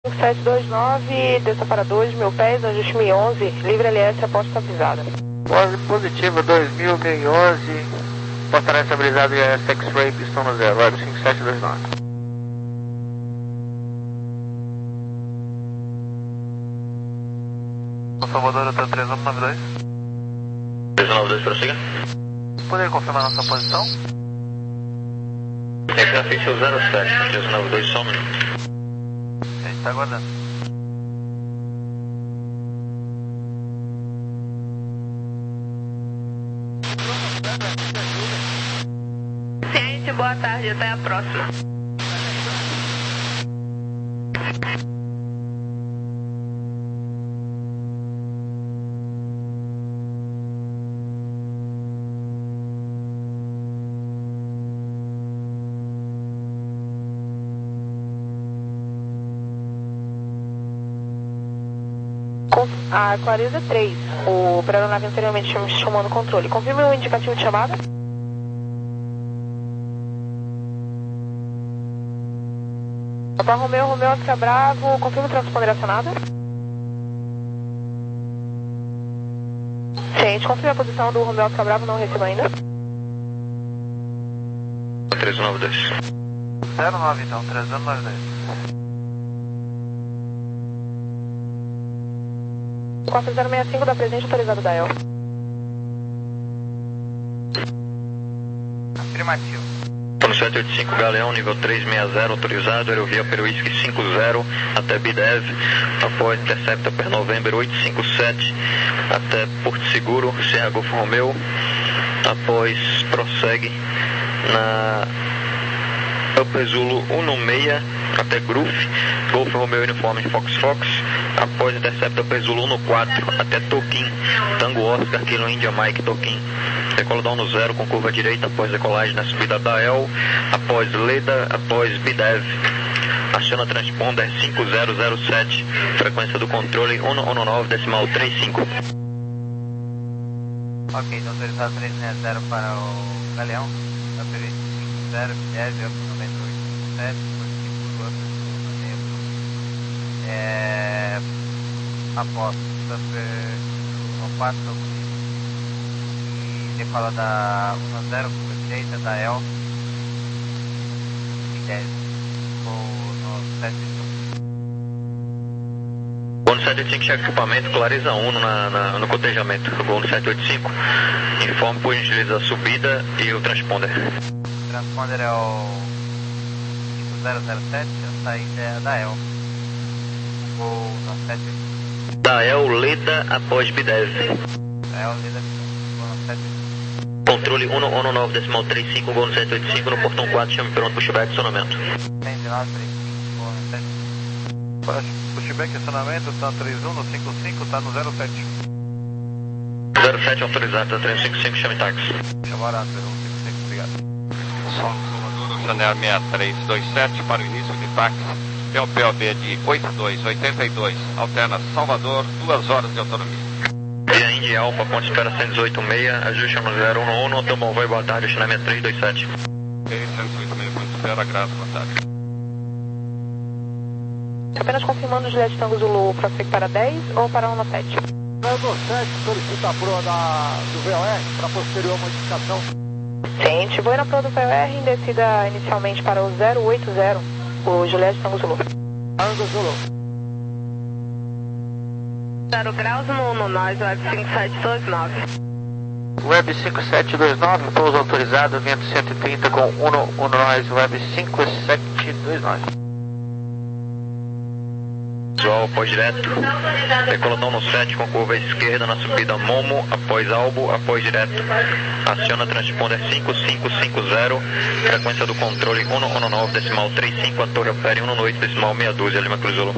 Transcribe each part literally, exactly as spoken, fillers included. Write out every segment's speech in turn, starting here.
sete dois nove, desça para dois mil pés, ajuste mil e onze, livre L S, aposta estabilizada. Positivo dois mil, mil e onze, portaria estabilizada e L S X-Ray, pistão no zero, web cinco sete dois nove. Salvador, hotel três um nove dois. três um nove dois, prossiga. Poderia confirmar nossa posição? Exafício zero sete, três um nove dois, só um minuto. A gente está aguardando. Gente, boa tarde, até a próxima. A Clareza três, o aeronave anteriormente chamou no controle. Confirme o indicativo de chamada. Papa Romeu, Romeu, Oscar Bravo, confirme o transponder acionado. Gente, confirme a posição do Romeu, Oscar Bravo, não recebo ainda. três um nove dois. zero nove então, três um nove dois. quatro zero seis cinco da presente, autorizado da E L. Afirmativo. Estamos sete oito cinco, Galeão, nível três seis zero, autorizado, aerovia Peruísque cinco zero, até Bidev, após intercepta per November oito cinco sete, até Porto Seguro, Serra Golfo Romeu, após prossegue na Upper Zulu um seis, até Groove, Golfo Romeu Uniforme Fox Fox, após intercepta Upper Zulu um quatro, até Toquim, Tango Oscar, Kilo India Mike Toquim, decola down no zero com curva direita após decolagem na subida da E L, após Leda, após Bidev, aciona transponder cinco zero zero sete, frequência do controle um um nove decimal trinta e cinco. Ok, então autorizado três seis zero para o Galeão, Upper cinco zero, Bidev, Upper noventa e oito sete, Porto Seguro, Upper é... após Upper quatro e decola da um zero com direita da E L e dez ou no sete. Gol no sete oito cinco, chega equipamento, Clareza um na, na, no cotejamento. Gol no sete oito cinco, informe por gentileza a subida e o transponder. O transponder é o cinco zero zero sete, a saída é a da E L. Gol no sete oito cinco. Da E L, Leda, após Bidev. Da E L, Leda, gol no sete oito cinco. Controle um um nove decimal trinta e cinco, gol no sete oito cinco, no portão quatro, chame pronto, pushback, acionamento. cento e nove, trinta e cinco, gol no sete oito cinco. Pushback, acionamento, tá trinta e um no cinquenta e cinco, tá no zero sete. zero sete autorizado, tá trezentos e cinquenta e cinco, chame táxi. Chamaram zero cinquenta e cinco, obrigado. Sol Salvador, Janela seis três dois sete para o início de táxi. P O P O B de oitenta e dois, oitenta e dois, alterna Salvador, duas horas de autonomia. Via Indy Alfa, ponte espera cento e dezoito seis, ajuste no zero um um, então bom, vai, boa tarde, destinamento três dois sete. Ok, cento e dezoito seis, ponte espera, graças, boa tarde. Apenas confirmando o Juliette Tango Zulu, prossegue para dez ou para um sete? Tango sete solicita a proa da, do V O R para posterior modificação. Gente, vou ir na proa do V O R em descida inicialmente para o zero oito zero, o Juliette Tango Zulu. Tango Zulu. zero graus no, no nós, web cinco sete dois nove. Web cinco sete dois nove, pouso autorizado, vento cento e trinta com um um nove, Web cinco sete dois nove. Visual após direto, decoladão no sete com curva esquerda na subida Momo, após Albo, após direto, aciona transponder cinco cinco cinco zero, frequência do controle um um nove decimal trinta e cinco, a torre opera um oito decimal meia dúzia, Lima Cruzolo.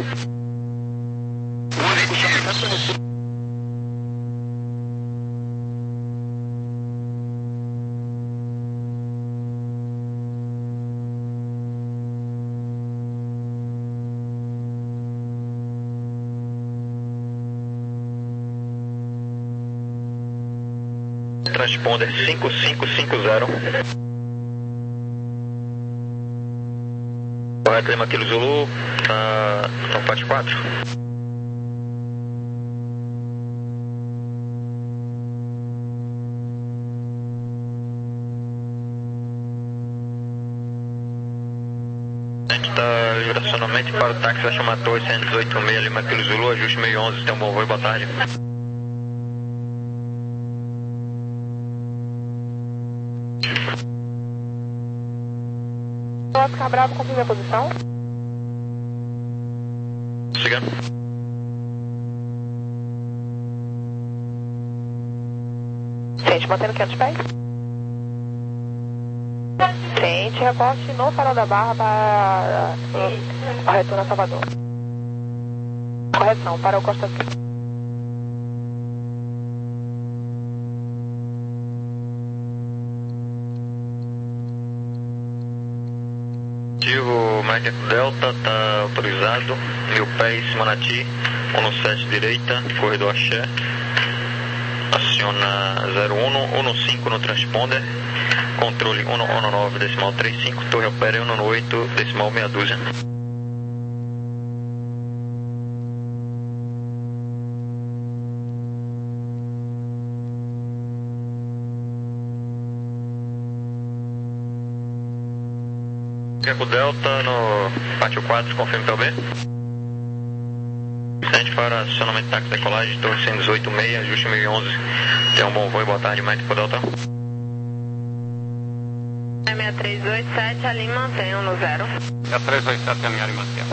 Transponder cinco cinco cinco zero. Quebec Lima Kilo Zulu, tá no Pátio quatro. A gente está livre acionamento para o táxi vai chamar Torre cento e dezoito seis Lima Kilo Zulu, ajuste mil e onze, tem um bom voo e boa tarde. Oscar Bravo, confirme a posição. Siga. Sente, mantendo quinhentos pés. Sente, reporte no Farol da Barra para o retorno a Salvador. Correção, para o Costa Sul. Ativo, Mike Delta, está autorizado, mil pés, Manati, cento e sete direita, corredor Axé, aciona zero um um cinco no transponder, controle cento e nove decimal trinta e cinco, torre opera cento e oito decimal meia dúzia. Eco Delta no Pátio quatro, confirme P O B. Sente para acionamento táxi decolagem, torre cento e dezoito seis, ajuste mil e onze. Tenha um bom voo e boa tarde, Mike Eco Delta. seis três oito sete, ali mantenham no zero. seis três oito sete, alinhar e manter.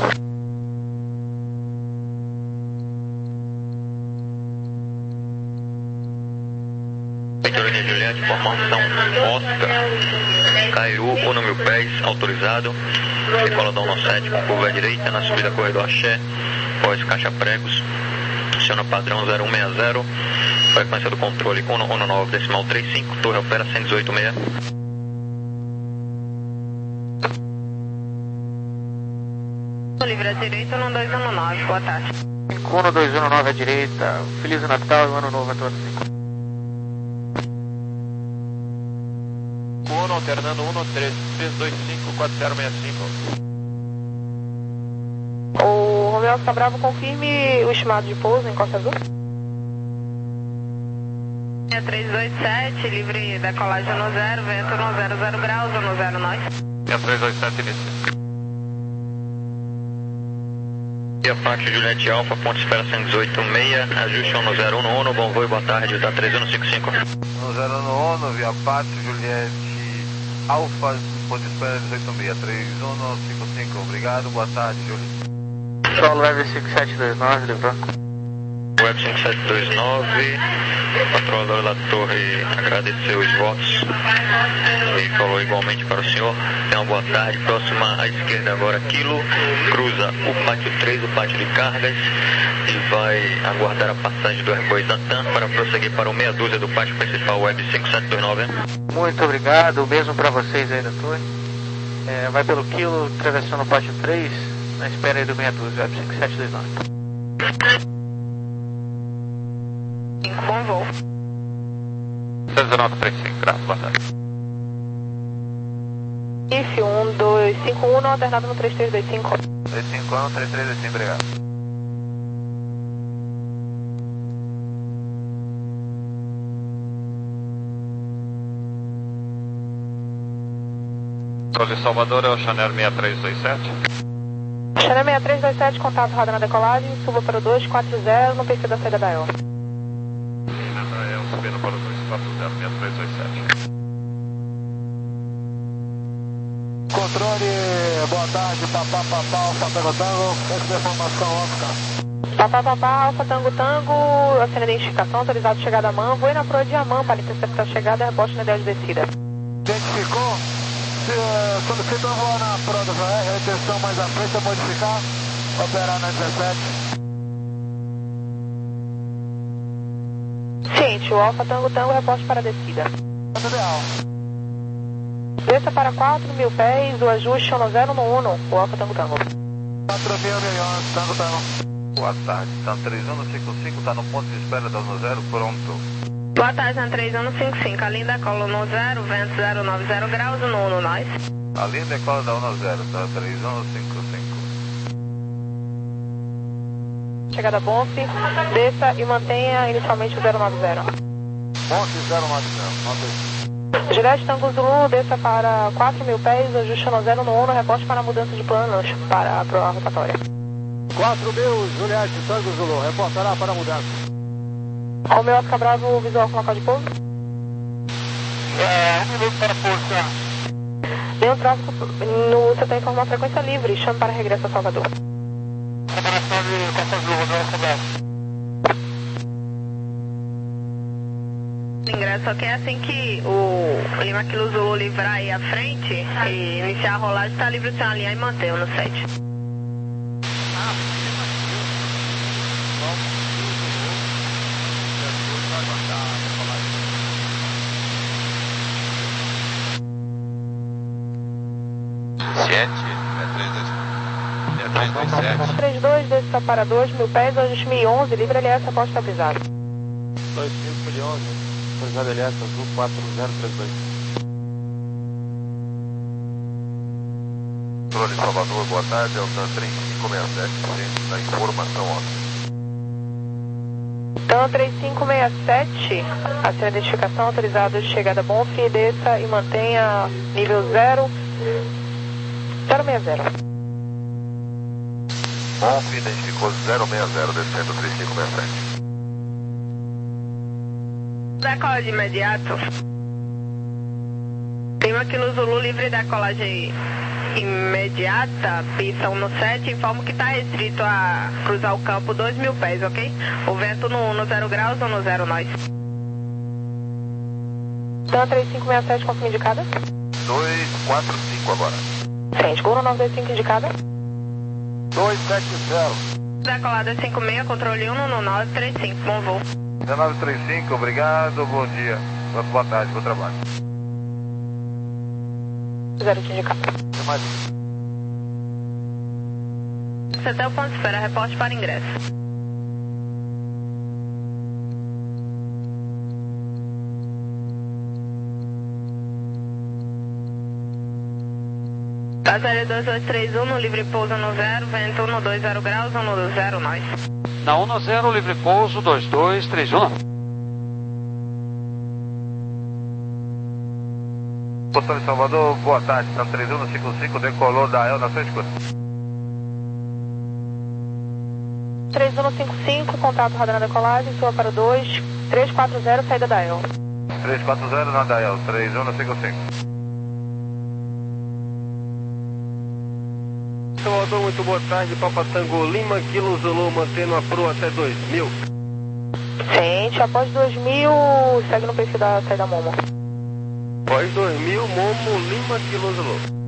Vitorina Juliette, formação Oscar, Cairu, um mil pés, autorizado, decoladão no sete com curva à direita, na subida corredor Axé, pós caixa pregos, aciona padrão zero um seis zero, frequência do controle cento e nove decimal trinta e cinco, torre opera cento e dezoito seis. Livre à direita, um dois um nove, boa tarde. um dois um nove à direita, Feliz Natal e Ano Novo a todos. um alternando um três três dois cinco quatro zero seis cinco. O Romeu Oscar Bravo, confirme o estimado de pouso em Costa Azul. seis três oito sete, livre decolagem no zero, vento no zero zero graus, no zero nós. seis três oito sete, início. E a parte Juliette Alfa, ponto espera cento e dezoito seis, ajuste no zero um um, bom voo e boa tarde, da três um cinco cinco. No zero um um, via parte Juliette Alfa, ponto espera dezoito seis, três um cinco cinco, obrigado, boa tarde, Júlio. Solo Web cinco sete dois nove, livrou. Web cinco sete dois nove, controlador da torre agradeceu os votos e falou igualmente para o senhor. Tenha uma boa tarde. Próxima à esquerda agora, Kilo, cruza o pátio três, o pátio de cargas, e vai aguardar a passagem do Airboys da TAM para prosseguir para o meia dúzia do pátio principal Web cinco sete dois nove. Muito obrigado, o mesmo para vocês aí da torre. É, vai pelo Kilo, atravessando o pátio três, na espera aí do meia dúzia, Web cinco sete dois nove. Bom voo. seis nove três cinco, graças, boa tarde. I F um dois cinco um, alternado no três três dois cinco. três cinco um, três três dois cinco, obrigado. Controle de Salvador é o Chanel seis três dois sete. Chanel seis três dois sete, contato roda na decolagem, suba para o dois quatro zero no P C da saída da E O. Israel subindo para o dois quatro zero, seis três dois sete. Controle, boa tarde, papá, papá, Alfa Tango Tango, essa é a informação, Oscar. Papá, papá, Alfa Tango Tango, assina a identificação, autorizado chegada a M A M, voe na proa de Amam para interceptar a chegada e rebote na ideia de descida. Identificou? Se, uh, solicita voar na proa do V R, retenção mais à frente, a modificar, operar na dezessete. Ciente, o Alfa Tango Tango, reporte para a descida. Tudo ideal. Desça para quatro mil pés, o ajuste no zero um um, o Alfa Tango Tango. quatro mil milhões, Tango Tango. Boa tarde, Tan três um cinco cinco, está no ponto de espera da no zero, pronto. Boa tarde, Tan três um cinco cinco, a linda cola no zero, vento zero nove zero graus, no um nós. A linha decola da um zero, tá três um cinco chegada Bonf, desça e mantenha inicialmente o zero nove zero. Bonf zero nove zero, nota aí. Juliette Tango Zulu, desça para quatro mil pés, ajuste no zero no uno, reporte para a mudança de planos para a rotatória. quatro mil, Juliette Tango Zulu, reportará para a mudança. Romeu Oscar Bravo, visual com local de pouso. É, um minuto para força. Nenhum tráfego no setor informa frequência livre, chame para regresso a Salvador. Operação de Costa Azul, Romeu Oscar Bravo. Ingresso, só que é assim que o Lima Kilo Zulu livrar aí à frente e iniciar a rolagem, está livre o senhor alinhar e manter no sete. três dois sete. três dois, desça para dois mil pés, ajuste mil e onze, livre L S após estabilizado. dois cinco mil e onze, autorizado L S Azul quatro zero três dois. Controle Salvador, boa tarde, Altan três cinco seis sete, centro da informação óbvia. Então, três cinco seis sete, a sua identificação autorizada de chegada Bonf, desça e mantenha nível zero zero seis zero. Bonf identificou zero seis zero, descendo três cinco seis sete. Decola de imediato. Lima Kilo Zulu livre da colagem imediata, pista um no sete, informo que está restrito a cruzar o campo dois mil pés, ok? O vento no no zero graus ou no zero nós. Então, três cinco seis sete, confirma indicada. dois quatro cinco agora. Frente, Guru nove dois cinco indicada. dois sete zero. Decolada cinco seis, controle um no nove três cinco, bom voo. nove três cinco, obrigado, bom dia. Boa tarde, bom trabalho. Zero te indicado. Tem mais Você até o ponto de espera, reporte para ingresso. Passageiro dois dois três um, no livre pouso no zero, vento no dois zero graus ou no zero nós. Na um no zero, livre pouso dois dois três um. Controle Salvador, boa tarde, Santa três um cinco cinco, decolou da El na sua escuta. três um cinco cinco, contato radar na decolagem, sua para dois três quatro zero, saída da El. três quatro zero na Dael, três um cinco cinco. Salvador, muito boa tarde, Papa Tango Lima, Kilo Zulu, mantendo a proa até dois mil. Sente, após dois mil, segue no perfil da saída Momo. Após dois mil, Momo Lima, Kilo Zulu.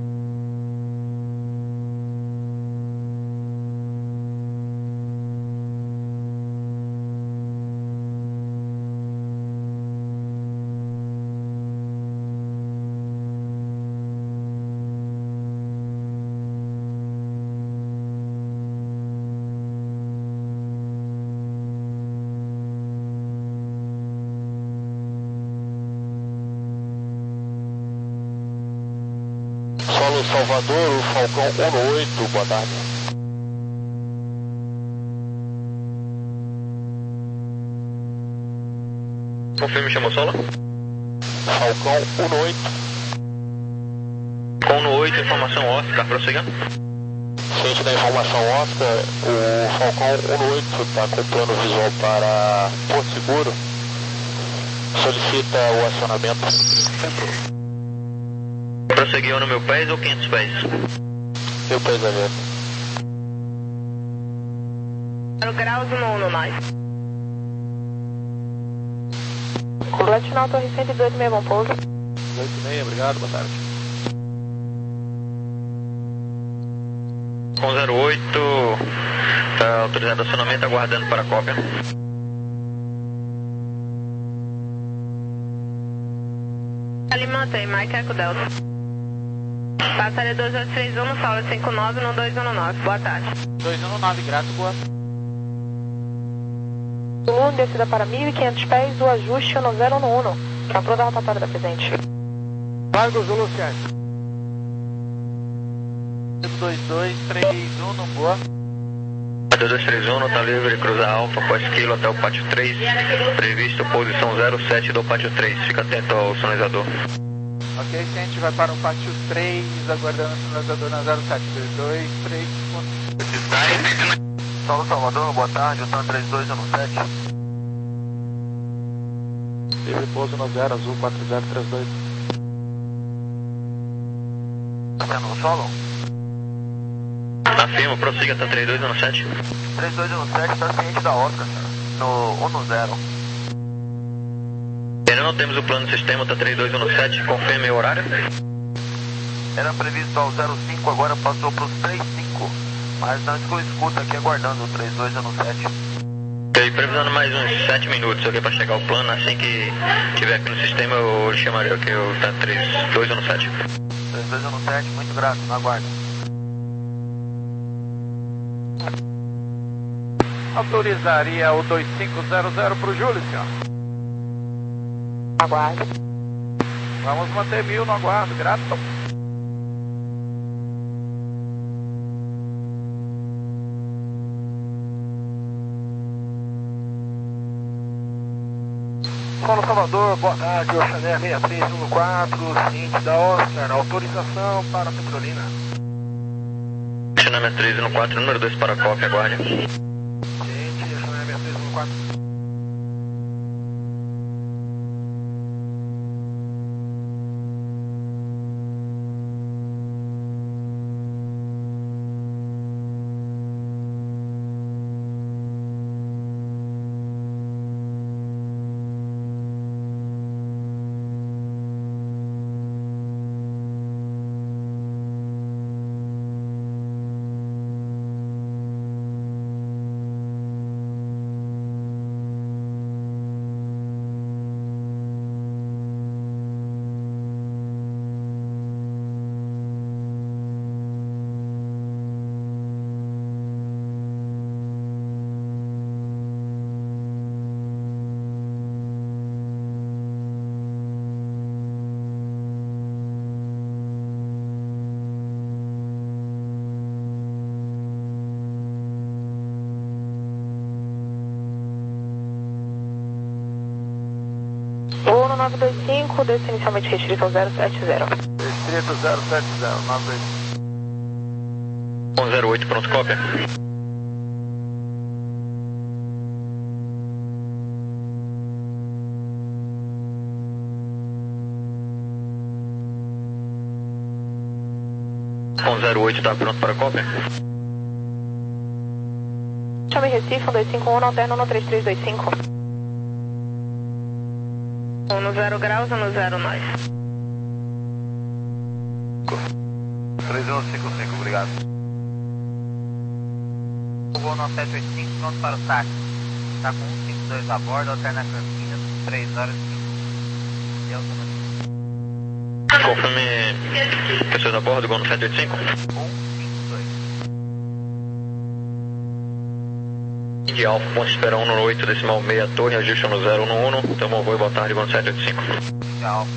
Solo Salvador, o Falcão um no oito, boa tarde. Confirme, chamou Sola? Falcão um no oito. um no oito, informação Oscar, prossiga. Ciente da informação Oscar, o Falcão um no oito está com plano visual para Porto Seguro. Solicita o acionamento. Prosseguiu no mil pés ou quinhentos pés? Meu pensamento. zero graus no um no nós. Complete final, torre cento e dezoito, meio bom pouso. dezoito e meia, obrigado, boa tarde. Com zero oito, está autorizado acionamento, aguardando para a cópia. Ali mantém, Mike Eco Delta. Passageiro dois dois três um, no solo cinco nove, no dois um nove, boa tarde. dois um nove, grato, boa. Zulu, descida para mil e quinhentos pés, o ajuste no zero no uno, que é a proa da rotatória da presente. Tango Zulu sete. dois dois três um, no boa. dois dois três um, tá livre, cruza Alfa, após quilo até o pátio três, previsto posição zero sete do pátio três, fica atento ao sinalizador. Ok, a gente vai para o pátio três, aguardando o sinalizador na zero sete, dois dois três. Solo Salvador, boa tarde, o TAM três dois um sete. Livre pouso no zero, azul quatro zero três dois. Tá no solo? Afirmo, prossiga, tá três dois um sete. três dois um sete tá ciente da Oscar, no um no zero. Ainda não temos o plano do sistema, tá três dois um sete, confirme o horário. Era previsto ao zero cinco, agora passou para os três cinco. Mas não estou escuta aqui aguardando o três dois um sete. Ok, previsando mais uns sete minutos aqui para chegar ao plano, assim que tiver aqui no sistema eu lhe chamarei aqui o tá três dois um sete. três dois um sete, muito grato, na guarda. Autorizaria o dois cinco zero zero para o Júlio, senhor. Aguarde. Vamos manter mil no aguardo, grato. Solo Salvador, boa tarde, Oceaner seis três um quatro, ciente da Oscar, autorização para a Petrolina. Oceaner três um quatro, número dois para a cópia, aguarde. Ciente, Oceaner seis três um quatro. Voo no nove dois cinco, desce inicialmente restrito ao zero sete zero. Restrito zero sete zero, nove dois cinco. um zero oito, pronto, cópia. um zero oito, tá pronto para cópia. Chame Recife, um dois cinco um, alterno no três três dois cinco. um no zero graus, um no zero nós. três um cinco cinco, obrigado. O voo no sete oito cinco, pronto para o táxi. Está com um cinco dois a bordo, alterna Campinas, três horas e cinco. Delta no Confirme pessoas a bordo, gol no sete oito cinco. um cinco dois. De Alfa, ponto espera um no oito, decimal meia, torre, ajuste no zero no um, tamo voo e boa tarde, gol no sete oito cinco. Tchau.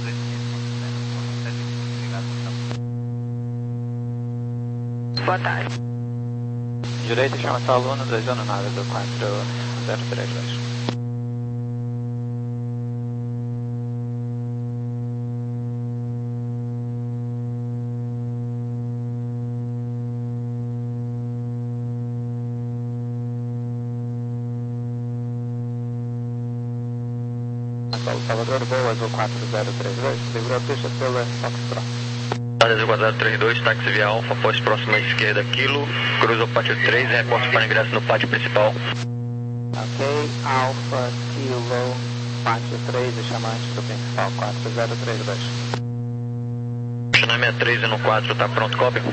Boa tarde. Direito, chama-se aluno, desejando nada do quatro zero três dois. Salvador, voo azul quatro zero três dois, livrou a pista pela Foxtrot. Azul quatro zero três dois, táxi via Alfa, após próxima esquerda, quilo, cruza o pátio três e reporte para ingresso no pátio principal. Ok, Alfa, Kilo, pátio três e chamante do principal, quatro zero três dois. China sessenta e três no quatro, tá pronto, cópia?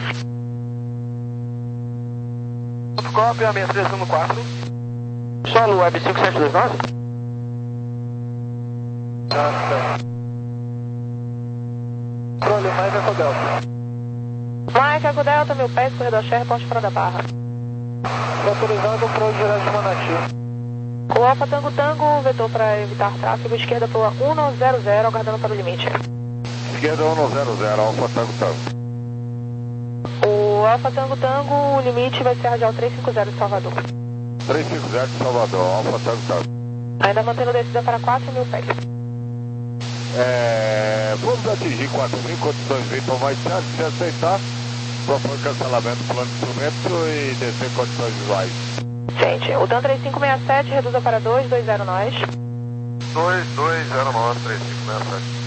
Pronto, cópia, sessenta e três no quatro. Solo Web cinco sete dois nove? Ah, tá. Controle, Mike Eco Delta. Mike Eco Delta, mil pés, corredor Sherry, ponte fora da barra. Autorizado para o direto de Manati. O Alfa Tango Tango, vetor para evitar tráfego, esquerda para um zero zero, aguardando para o limite. Esquerda um zero zero, Alfa Tango Tango. O Alfa Tango Tango, o limite vai ser radial trezentos e cinquenta de Salvador. trezentos e cinquenta de Salvador, Alfa Tango Tango. Ainda mantendo descida para quatro mil pés. É, vamos atingir quatro mil, condições vento mais certas, se aceitar, propõe cancelamento do plano de instrumento e descer condições visuais. Gente, o Dan três cinco seis sete reduza para dois dois zero nós. dois dois zero nove, três cinco seis sete.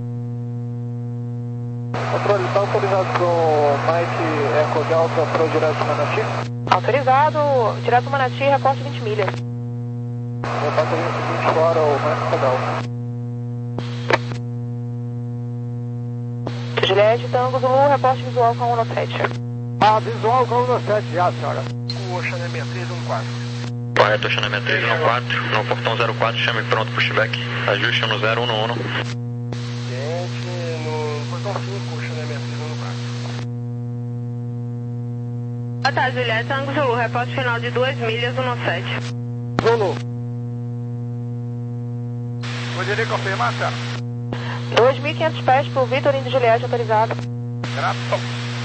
Controle, está autorizado para o Mike Eco Delta para o direto Manati? Autorizado, direto Manati, reporte vinte milhas. Reporte vinte fora o Mike Eco Delta. Juliette, Tango Zulu, reporte visual com um sete. Ah, visual com um sete já, senhora. O Ocean sessenta e três um quatro. Correto, Ocean sessenta e três um quatro, no portão zero quatro, chame pronto, pushback. Ajuste no zero um um. Gente, no portão cinco, Ocean sessenta e três um quatro. Boa tarde, Juliette, Tango Zulu, reporte final de duas milhas, um sete. Zulu. Poderia confirmar, senhora? dois mil e quinhentos pés para o Vitor Indy Juliette, autorizado. Grato.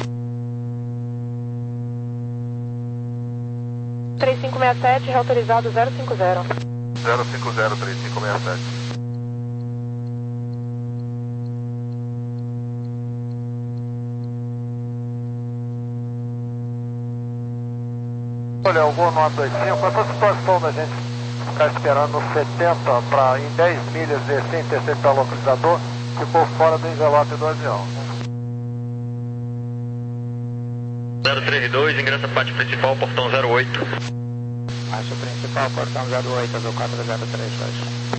três cinco seis sete, reautorizado zero cinco zero. zero cinco zero, três cinco seis sete. Olha, o Gol nove dois cinco, essa situação da gente ficar esperando no setenta para em dez milhas descer em terceiro pelo localizador, ficou fora do envelope do avião. zero três dois, ingressa parte principal, portão zero oito. Acho principal, portão zero oito, azul quatro zero três dois.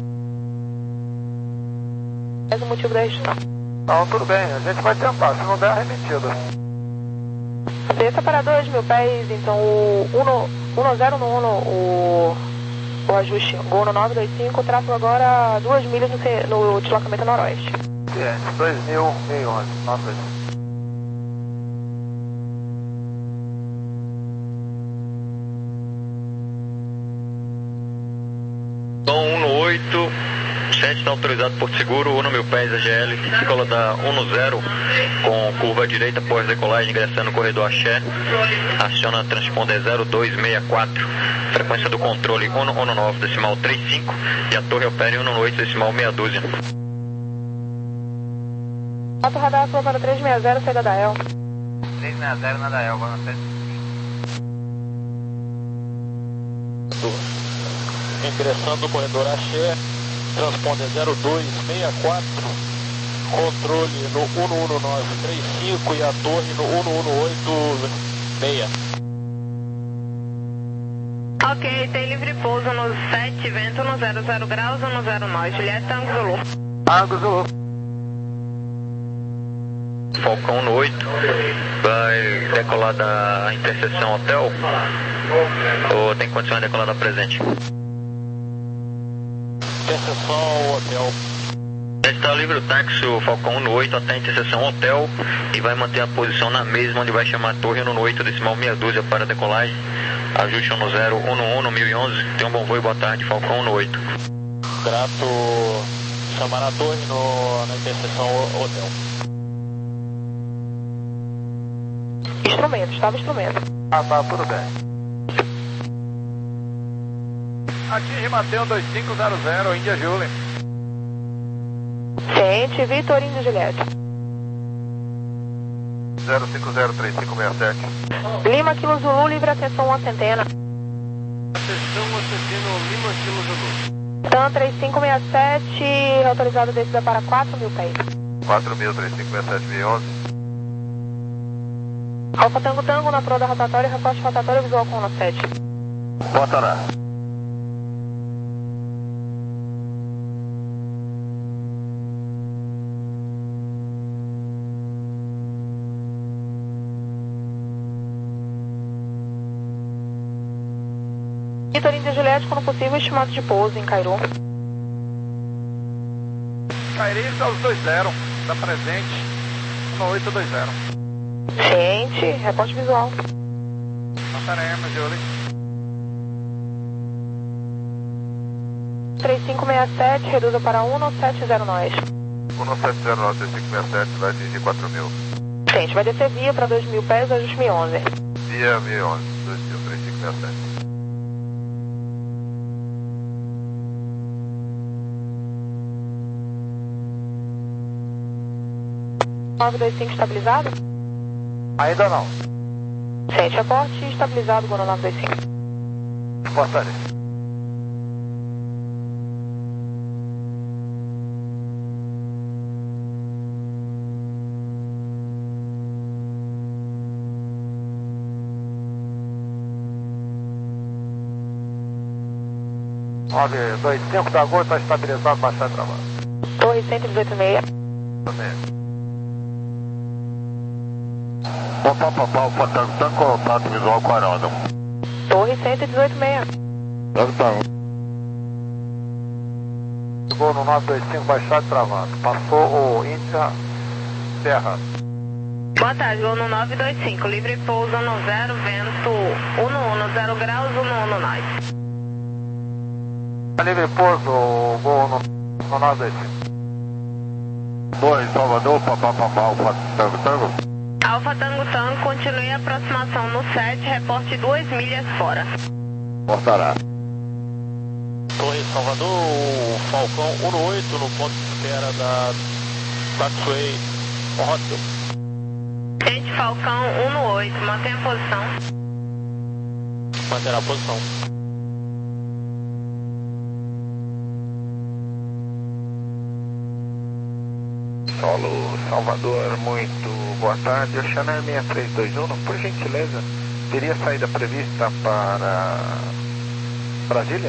Faz o motivo da restrição. Não, tudo bem, a gente vai tentar, se não der, remetida. Desça para dois mil pés, então o um zero no Uno, o, o ajuste, Gol no nove dois cinco, tráfego agora duas milhas no, no deslocamento noroeste. Ciente, dois mil e onze, nove dois cinco. um oito, sete está autorizado por seguro, um mil pés A G L, decola da um zero com curva direita pós decolagem, ingressando no corredor Axé, aciona transponder zero dois seis quatro, frequência do controle um nove decimal trinta e cinco e a torre opera em um oito decimal meia dúzia. Auto radar sua para três seis zero, saída da El. três seis zero na Dael, vamos até. Ingressando no corredor Axé, transponder zero dois seis quatro, controle no um um nove três cinco e a torre no um um oito seis. Ok, tem livre pouso no sete, vento no zero zero graus, um zero nós, Juliette Tango Zulu. Tango Zulu. Falcão no oito, vai decolar da interseção hotel, ou tem condições de decolar da presente? Interseção hotel. Está livre o táxi, o Falcão no oito até a interseção hotel e vai manter a posição na mesma onde vai chamar a torre no oito decimal meia dúzia para decolagem. Ajuste no zero um um no mil e onze. Tenha um bom voo e boa tarde, Falcão no oito. Grato, chamar a torre no, na interseção hotel. Instrumento, estava instrumento. Ah, tá, tudo bem. Atinge Mateus dois cinco zero zero, Índia Julie. Ciente, Vitor Indy Juliette. zero cinco zero, três cinco seis sete. Lima Kilo Zulu, livre atenção à centena. Atenção, acendendo Lima Kilo Zulu. Dan três cinco seis sete, autorizado descida para quatro mil pés. quatro mil, três cinco seis sete, mil e onze. Alfa Tango Tango na proa da rotatória, reporte rotatório visual com um sete. Botará. Vitor Indy Juliette, quando possível, estimado de pouso em Cairu. Cairi está os dois zero, está presente, um oito dois zero. Gente, reporte visual. Passaremos, Julie. três cinco seis sete, reduza para um sete zero nós. um sete zero nove, três cinco seis sete, vai atingir quatro mil. Gente, vai descer via para dois mil pés, ajuste mil e onze. Via mil e onze, dois mil, três cinco seis sete. nove dois cinco estabilizado? Ainda não. Gente, aporte estabilizado, Gol no nove dois cinco. Portaria. nove dois cinco da Gol está estabilizado, baixar e travado. Torre cento e dezoito meia. Também. Opa, opa, opa, tanto, tanto contato visual com a aeródromo. Torre cento e dezoito meia. Tanto, tanto. Chegou no nove dois cinco, baixado e travado. Passou o Índia Serra. Boa tarde, Gol no nove dois cinco, livre pouso no zero, vento um um zero graus, um um nove. Livre pouso, Gol no, no nove dois cinco. dois, Salvador, papapá, Alfa Tango Tango. Alfa Tango Tango, continue a aproximação no sete, reporte duas milhas fora. Portará. Torre Salvador, o Falcão um no oito no ponto de espera da Taxiway Hotel. Gente, Falcão um no oito, mantenha a posição. Manterá a posição. Solo Salvador, muito boa tarde. Oceanar seis três dois um, por gentileza, teria saída prevista para Brasília?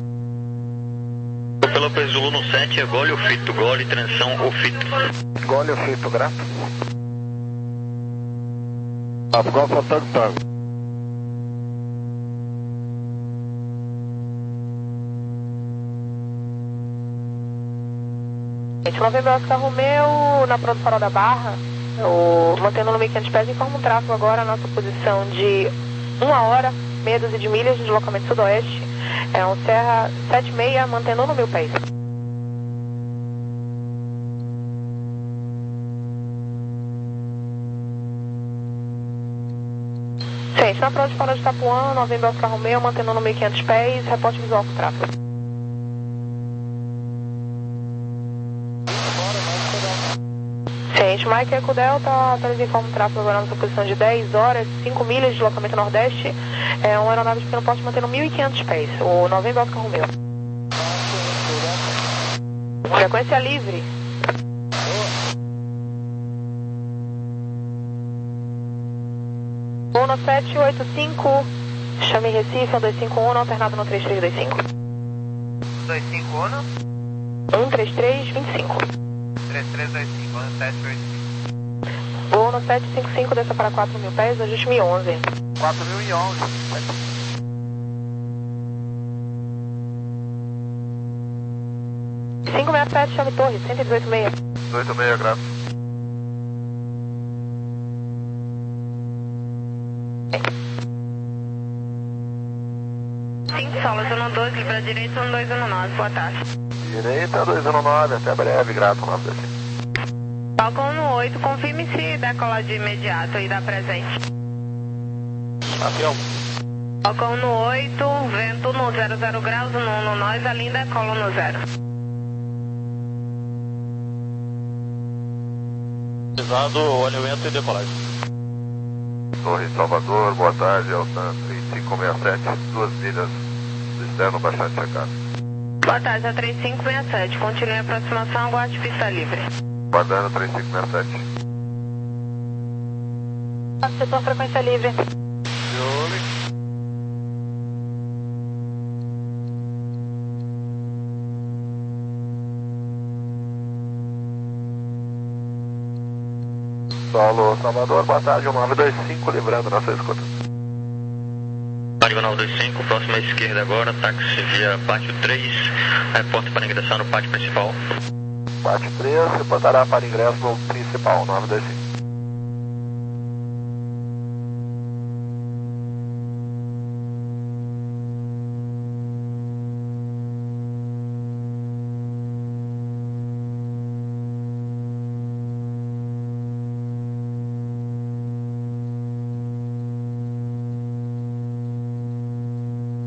Pelo Zulu no sete, é gole, o fito, gole, transição, o fito. Gole, o fito, grato. Alfa Tango Tango. Gente, Novembro Oscar Romeu, na Pronto Farol da Barra, o, mantendo no mil e quinhentos pés, informa um tráfego agora, a nossa posição de uma hora, meia dúzia de milhas de deslocamento sudoeste, é um Serra sete seis, mantendo no mil pés. Gente, na Pronto Farol de Itapuã, Novembro Oscar Romeu, mantendo no mil e quinhentos pés, reporte visual com tráfego. Gente, Mike Eco Delta, atualiza informa o tráfego agora na sua posição de dez horas, cinco milhas de deslocamento nordeste, é uma aeronave de pequeno porte mantendo mil e quinhentos pés, o Novembro Oscar Romeu. Frequência livre. um no sete oito cinco, chame Recife, um dois cinco um, alternado no três três dois cinco. dois cinco um? um três três dois cinco. três três dois cinco, um sete oito cinco. Voo no sete cinco cinco, desça para quatro mil pés, ajuste mil e onze. quatro mil e onze. cinco seis sete, chame Torre, cento e dezoito meia. dezoito meia, grato. cinco solas, um dois, livre à direita, um dois um nove, boa tarde. Direita, dois um nove, até breve, grato, nove dois cinco. Falcão no oito, confirme se decolar de imediato e dá presente. Avião. Falcão no oito, vento no zero zero graus, no um no nós, a linda cola no zero. Pesado, o alinhamento e decolagem. Torre Salvador, boa tarde, Altan três cinco seis sete, duas milhas do externo, baixar e checar. Boa tarde, a três cinco seis sete, continue a aproximação, aguarde pista livre. Guardando três cinco seis sete. Setor frequência livre. Solo Salvador, boa tarde, o nove dois cinco, livrando nossa escuta. Mário nove dois cinco, próxima à esquerda agora, táxi via pátio três, reporte para ingressar no pátio principal. Pátio três, reportará para ingresso no principal, nove dois cinco.